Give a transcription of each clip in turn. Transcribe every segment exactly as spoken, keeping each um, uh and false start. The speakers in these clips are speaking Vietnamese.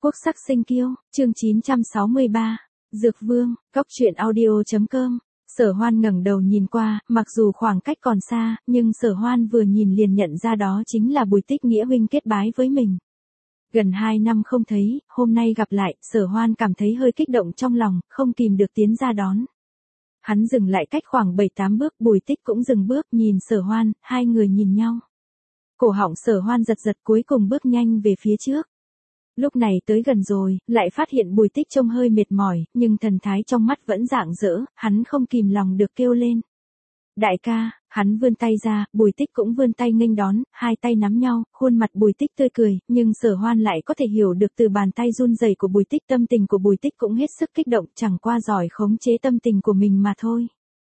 Quốc sắc sinh kiêu, chương chín trăm sáu mươi ba, Dược Vương, Cốc truyện audio chấm com. Sở Hoan ngẩng đầu nhìn qua, mặc dù khoảng cách còn xa, nhưng Sở Hoan vừa nhìn liền nhận ra đó chính là Bùi Tích Nghĩa huynh kết bái với mình. Gần hai năm không thấy, hôm nay gặp lại, Sở Hoan cảm thấy hơi kích động trong lòng, không kìm được tiến ra đón. Hắn dừng lại cách khoảng bảy tám bước, Bùi Tích cũng dừng bước nhìn Sở Hoan, hai người nhìn nhau. Cổ họng Sở Hoan giật giật cuối cùng bước nhanh về phía trước. Lúc này tới gần rồi, lại phát hiện Bùi Tích trông hơi mệt mỏi, nhưng thần thái trong mắt vẫn rạng rỡ, hắn không kìm lòng được kêu lên. Đại ca, hắn vươn tay ra, Bùi Tích cũng vươn tay nghênh đón, hai tay nắm nhau, khuôn mặt Bùi Tích tươi cười, nhưng Sở Hoan lại có thể hiểu được từ bàn tay run rẩy của Bùi Tích, tâm tình của Bùi Tích cũng hết sức kích động, chẳng qua giỏi khống chế tâm tình của mình mà thôi.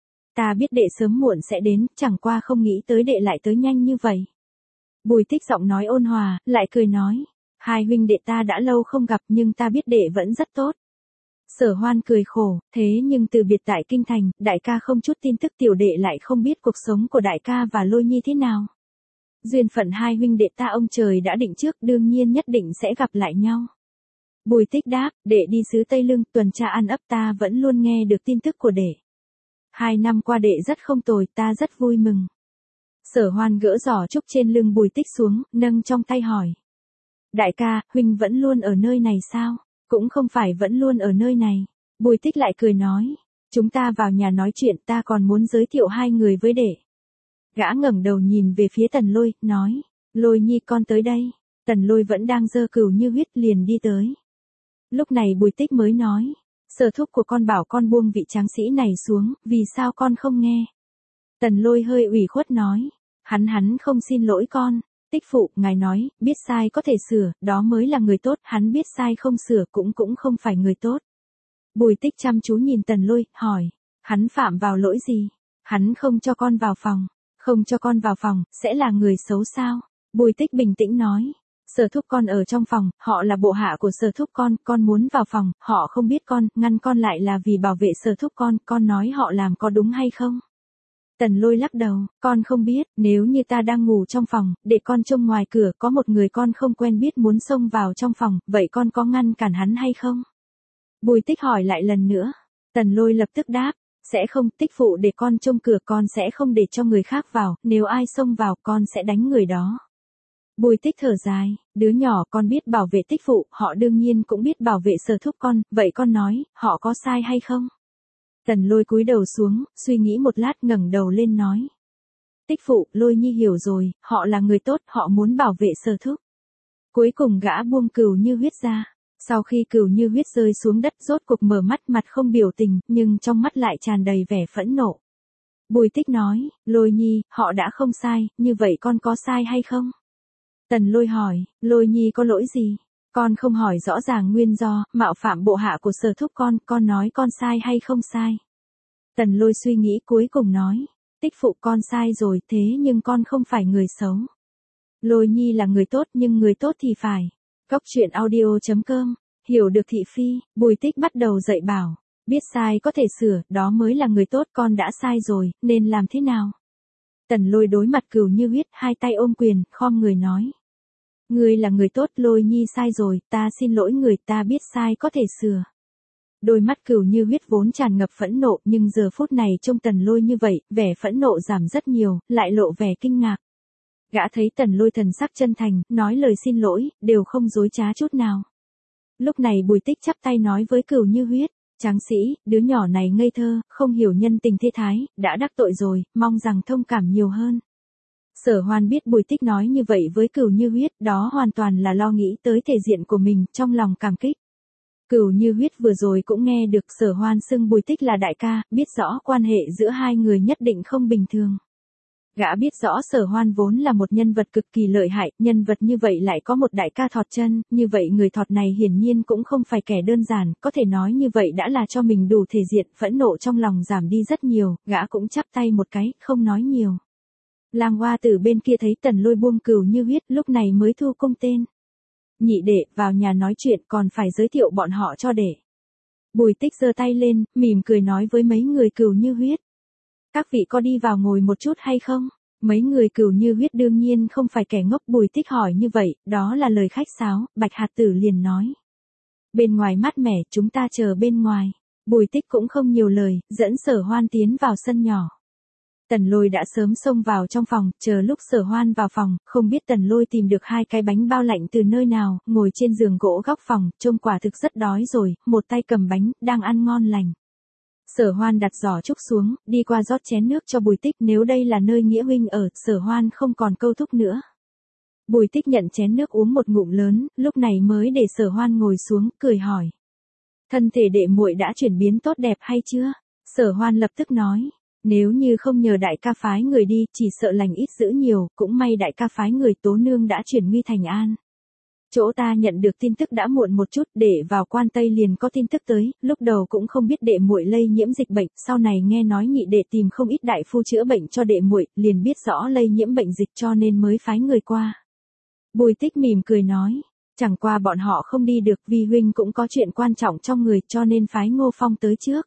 Ta biết đệ sớm muộn sẽ đến, chẳng qua không nghĩ tới đệ lại tới nhanh như vậy. Bùi Tích giọng nói ôn hòa, lại cười nói. Hai huynh đệ ta đã lâu không gặp nhưng ta biết đệ vẫn rất tốt. Sở Hoan cười khổ, thế nhưng từ biệt tại Kinh Thành, đại ca không chút tin tức, tiểu đệ lại không biết cuộc sống của đại ca và Lôi Nhi thế nào. Duyên phận hai huynh đệ ta ông trời đã định trước, đương nhiên nhất định sẽ gặp lại nhau. Bùi Tích đáp, đệ đi xứ Tây Lương tuần tra ăn ấp, ta vẫn luôn nghe được tin tức của đệ. Hai năm qua đệ rất không tồi, ta rất vui mừng. Sở Hoan gỡ giỏ trúc trên lưng Bùi Tích xuống, nâng trong tay hỏi. Đại ca, huynh vẫn luôn ở nơi này sao? Cũng không phải vẫn luôn ở nơi này. Bùi Tích lại cười nói. Chúng ta vào nhà nói chuyện, ta còn muốn giới thiệu hai người với đệ. Gã ngẩng đầu nhìn về phía Tần Lôi, nói. Lôi Nhi con tới đây. Tần Lôi vẫn đang giơ cừu như huyết liền đi tới. Lúc này Bùi Tích mới nói. Sở thúc của con bảo con buông vị tráng sĩ này xuống, vì sao con không nghe? Tần Lôi hơi ủy khuất nói. Hắn hắn không xin lỗi con. Tích phụ, ngài nói, biết sai có thể sửa, đó mới là người tốt, hắn biết sai không sửa cũng cũng không phải người tốt. Bùi Tích chăm chú nhìn Tần Lôi, hỏi, hắn phạm vào lỗi gì? Hắn không cho con vào phòng, không cho con vào phòng, sẽ là người xấu sao? Bùi Tích bình tĩnh nói, Sở thúc con ở trong phòng, họ là bộ hạ của Sở thúc con, con muốn vào phòng, họ không biết con, ngăn con lại là vì bảo vệ Sở thúc con, con nói họ làm có đúng hay không? Tần Lôi lắc đầu, con không biết, nếu như ta đang ngủ trong phòng, để con trông ngoài cửa có một người con không quen biết muốn xông vào trong phòng, vậy con có ngăn cản hắn hay không? Bùi Tích hỏi lại lần nữa, Tần Lôi lập tức đáp, sẽ không, Tích phụ để con trông cửa, con sẽ không để cho người khác vào, nếu ai xông vào con sẽ đánh người đó. Bùi Tích thở dài, đứa nhỏ con biết bảo vệ Tích phụ, họ đương nhiên cũng biết bảo vệ Sở thúc con, vậy con nói, họ có sai hay không? Tần Lôi cúi đầu xuống, suy nghĩ một lát ngẩng đầu lên nói. Tích phụ, Lôi Nhi hiểu rồi, họ là người tốt, họ muốn bảo vệ Sở thúc. Cuối cùng gã buông cừu như huyết ra. Sau khi cừu như huyết rơi xuống đất, rốt cuộc mở mắt, mặt không biểu tình, nhưng trong mắt lại tràn đầy vẻ phẫn nộ. Bùi Tích nói, Lôi Nhi, họ đã không sai, như vậy con có sai hay không? Tần Lôi hỏi, Lôi Nhi có lỗi gì? Con không hỏi rõ ràng nguyên do, mạo phạm bộ hạ của Sở thúc con, con nói con sai hay không sai? Tần Lôi suy nghĩ cuối cùng nói, Tích phụ con sai rồi, thế nhưng con không phải người xấu. Lôi Nhi là người tốt nhưng người tốt thì phải. Cốc truyện audio chấm com, hiểu được thị phi, Bùi Tích bắt đầu dạy bảo, biết sai có thể sửa, đó mới là người tốt, con đã sai rồi, nên làm thế nào? Tần Lôi đối mặt cừu như huyết, hai tay ôm quyền, khom người nói. Ngươi là người tốt, Lôi Nhi sai rồi, ta xin lỗi người, ta biết sai có thể sửa. Đôi mắt cừu như huyết vốn tràn ngập phẫn nộ, nhưng giờ phút này trông Tần Lôi như vậy, vẻ phẫn nộ giảm rất nhiều, lại lộ vẻ kinh ngạc. Gã thấy Tần Lôi thần sắc chân thành, nói lời xin lỗi, đều không dối trá chút nào. Lúc này Bùi Tích chắp tay nói với cừu như huyết, tráng sĩ, đứa nhỏ này ngây thơ, không hiểu nhân tình thế thái, đã đắc tội rồi, mong rằng thông cảm nhiều hơn. Sở Hoan biết Bùi Tích nói như vậy với cừu như huyết, đó hoàn toàn là lo nghĩ tới thể diện của mình, trong lòng cảm kích. Cừu như huyết vừa rồi cũng nghe được Sở Hoan xưng Bùi Tích là đại ca, biết rõ quan hệ giữa hai người nhất định không bình thường. Gã biết rõ Sở Hoan vốn là một nhân vật cực kỳ lợi hại, nhân vật như vậy lại có một đại ca thọt chân, như vậy người thọt này hiển nhiên cũng không phải kẻ đơn giản, có thể nói như vậy đã là cho mình đủ thể diện, phẫn nộ trong lòng giảm đi rất nhiều, gã cũng chắp tay một cái, không nói nhiều. Lang Hoa từ bên kia thấy Tần Lôi buông cừu như huyết, lúc này mới thu cung tên. Nhị đệ, vào nhà nói chuyện, còn phải giới thiệu bọn họ cho đệ. Bùi Tích giơ tay lên, mỉm cười nói với mấy người cừu như huyết. Các vị có đi vào ngồi một chút hay không? Mấy người cừu như huyết đương nhiên không phải kẻ ngốc, Bùi Tích hỏi như vậy, đó là lời khách sáo, Bạch Hạt Tử liền nói. Bên ngoài mát mẻ, chúng ta chờ bên ngoài. Bùi Tích cũng không nhiều lời, dẫn Sở Hoan tiến vào sân nhỏ. Tần Lôi đã sớm xông vào trong phòng, chờ lúc Sở Hoan vào phòng, không biết Tần Lôi tìm được hai cái bánh bao lạnh từ nơi nào, ngồi trên giường gỗ góc phòng, trông quả thực rất đói rồi, một tay cầm bánh, đang ăn ngon lành. Sở Hoan đặt giỏ trúc xuống, đi qua rót chén nước cho Bùi Tích, nếu đây là nơi Nghĩa huynh ở, Sở Hoan không còn câu thúc nữa. Bùi Tích nhận chén nước uống một ngụm lớn, lúc này mới để Sở Hoan ngồi xuống, cười hỏi. Thân thể đệ muội đã chuyển biến tốt đẹp hay chưa? Sở Hoan lập tức nói. Nếu như không nhờ đại ca phái người đi, chỉ sợ lành ít dữ nhiều, cũng may đại ca phái người Tố Nương đã chuyển nguy thành an. Chỗ ta nhận được tin tức đã muộn một chút, để vào Quan Tây liền có tin tức tới, lúc đầu cũng không biết đệ muội lây nhiễm dịch bệnh, sau này nghe nói nhị đệ tìm không ít đại phu chữa bệnh cho đệ muội, liền biết rõ lây nhiễm bệnh dịch cho nên mới phái người qua. Bùi Tích mỉm cười nói, chẳng qua bọn họ không đi được vì huynh cũng có chuyện quan trọng trong người cho nên phái Ngô Phong tới trước.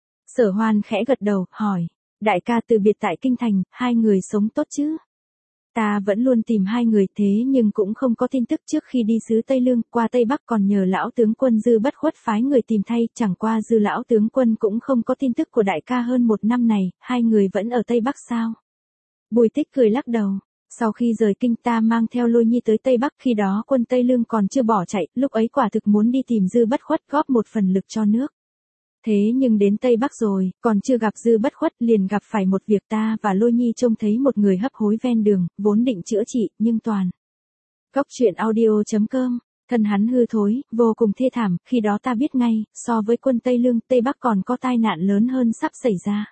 Sở Hoan khẽ gật đầu, hỏi, đại ca từ biệt tại Kinh Thành, hai người sống tốt chứ? Ta vẫn luôn tìm hai người thế nhưng cũng không có tin tức trước khi đi xứ Tây Lương, qua Tây Bắc còn nhờ lão tướng quân Dư Bất Khuất phái người tìm thay, chẳng qua Dư lão tướng quân cũng không có tin tức của đại ca hơn một năm này, hai người vẫn ở Tây Bắc sao? Bùi Tích cười lắc đầu, sau khi rời kinh ta mang theo Lôi Nhi tới Tây Bắc, khi đó quân Tây Lương còn chưa bỏ chạy, lúc ấy quả thực muốn đi tìm Dư Bất Khuất góp một phần lực cho nước. Thế nhưng đến Tây Bắc rồi, còn chưa gặp Dư Bất Khuất liền gặp phải một việc, ta và Lôi Nhi trông thấy một người hấp hối ven đường, vốn định chữa trị, nhưng toàn. Góc truyện audio chấm com, thân hắn hư thối, vô cùng thê thảm, khi đó ta biết ngay, so với quân Tây Lương, Tây Bắc còn có tai nạn lớn hơn sắp xảy ra.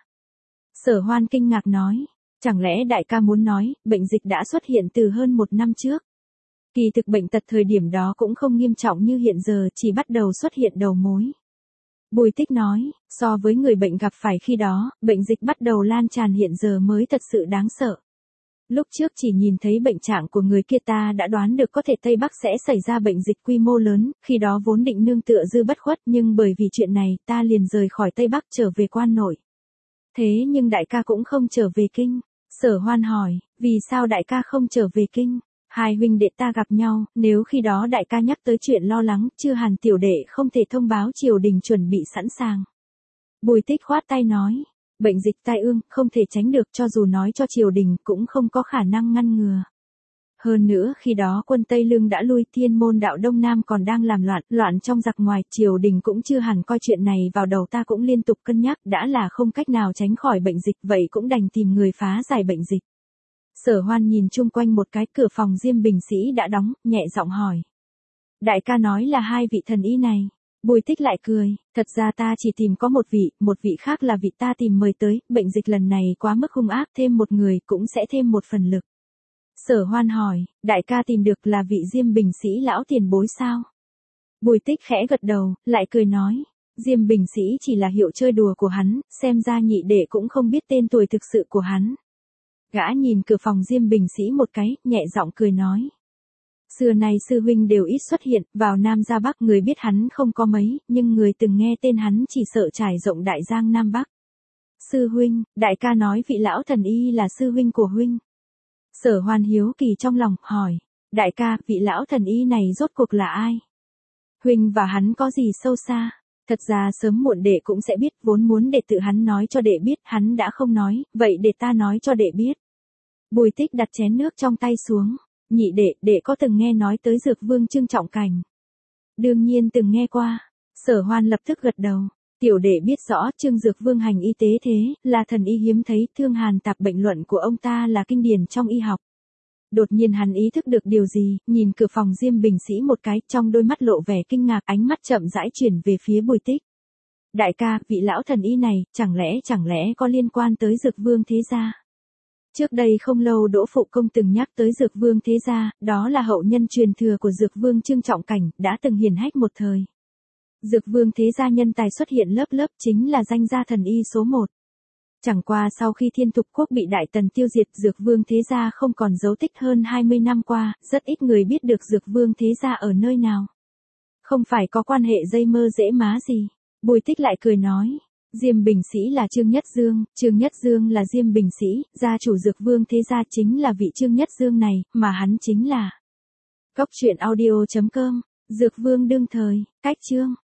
Sở Hoan kinh ngạc nói, chẳng lẽ đại ca muốn nói, bệnh dịch đã xuất hiện từ hơn một năm trước? Kỳ thực bệnh tật thời điểm đó cũng không nghiêm trọng như hiện giờ, chỉ bắt đầu xuất hiện đầu mối. Bùi Tích nói, so với người bệnh gặp phải khi đó, bệnh dịch bắt đầu lan tràn hiện giờ mới thật sự đáng sợ. Lúc trước chỉ nhìn thấy bệnh trạng của người kia ta đã đoán được có thể Tây Bắc sẽ xảy ra bệnh dịch quy mô lớn, khi đó vốn định nương tựa Dư Bất Khuất nhưng bởi vì chuyện này ta liền rời khỏi Tây Bắc trở về Quan Nội. Thế nhưng đại ca cũng không trở về kinh. Sở Hoan hỏi, vì sao đại ca không trở về kinh? Hai huynh đệ ta gặp nhau, nếu khi đó đại ca nhắc tới chuyện lo lắng, chưa hẳn tiểu đệ không thể thông báo triều đình chuẩn bị sẵn sàng. Bùi Tích khoát tay nói, bệnh dịch tai ương, không thể tránh được, cho dù nói cho triều đình cũng không có khả năng ngăn ngừa. Hơn nữa khi đó quân Tây Lương đã lui, Thiên Môn đạo Đông Nam còn đang làm loạn, loạn trong giặc ngoài, triều đình cũng chưa hẳn coi chuyện này vào đầu, ta cũng liên tục cân nhắc, đã là không cách nào tránh khỏi bệnh dịch, vậy cũng đành tìm người phá giải bệnh dịch. Sở Hoan nhìn chung quanh một cái, cửa phòng Diêm Bình Sĩ đã đóng, nhẹ giọng hỏi. Đại ca nói là hai vị thần y này. Bùi Tích lại cười, thật ra ta chỉ tìm có một vị, một vị khác là vị ta tìm mời tới, bệnh dịch lần này quá mức hung ác, thêm một người cũng sẽ thêm một phần lực. Sở Hoan hỏi, đại ca tìm được là vị Diêm Bình Sĩ lão tiền bối sao? Bùi Tích khẽ gật đầu, lại cười nói, Diêm Bình Sĩ chỉ là hiệu chơi đùa của hắn, xem ra nhị đệ cũng không biết tên tuổi thực sự của hắn. Gã nhìn cửa phòng Diêm Bình Sĩ một cái, nhẹ giọng cười nói. Xưa nay sư huynh đều ít xuất hiện, vào Nam ra Bắc người biết hắn không có mấy, nhưng người từng nghe tên hắn chỉ sợ trải rộng đại giang Nam Bắc. Sư huynh, đại ca nói vị lão thần y là sư huynh của huynh. Sở Hoan hiếu kỳ trong lòng, hỏi, đại ca, vị lão thần y này rốt cuộc là ai? Huynh và hắn có gì sâu xa? Thật ra sớm muộn đệ cũng sẽ biết, vốn muốn để tự hắn nói cho đệ biết, hắn đã không nói, vậy để ta nói cho đệ biết. Bùi Tích đặt chén nước trong tay xuống, nhị đệ, đệ có từng nghe nói tới Dược Vương Trương Trọng Cảnh? Đương nhiên từng nghe qua. Sở Hoan lập tức gật đầu, tiểu đệ biết rõ Trương Dược Vương hành y tế thế, là thần y hiếm thấy, Thương Hàn Tạp bệnh luận của ông ta là kinh điển trong y học. Đột nhiên hắn ý thức được điều gì, nhìn cửa phòng Diêm Bình Sĩ một cái, trong đôi mắt lộ vẻ kinh ngạc, ánh mắt chậm rãi chuyển về phía Bùi Tích. Đại ca, vị lão thần y này, chẳng lẽ chẳng lẽ có liên quan tới Dược Vương thế gia? Trước đây không lâu Đỗ Phụ Công từng nhắc tới Dược Vương thế gia, đó là hậu nhân truyền thừa của Dược Vương Trương Trọng Cảnh, đã từng hiển hách một thời. Dược Vương thế gia nhân tài xuất hiện lớp lớp, chính là danh gia thần y số một. Chẳng qua sau khi Thiên Thục Quốc bị Đại Tần tiêu diệt, Dược Vương thế gia không còn dấu tích, hơn hai mươi năm qua, rất ít người biết được Dược Vương thế gia ở nơi nào. Không phải có quan hệ dây mơ dễ má gì. Bùi Tích lại cười nói, Diêm Bình Sĩ là Trương Nhất Dương, Trương Nhất Dương là Diêm Bình Sĩ, gia chủ Dược Vương thế gia chính là vị Trương Nhất Dương này, mà hắn chính là. Góc truyện audio chấm com Dược vương đương thời, cách chương.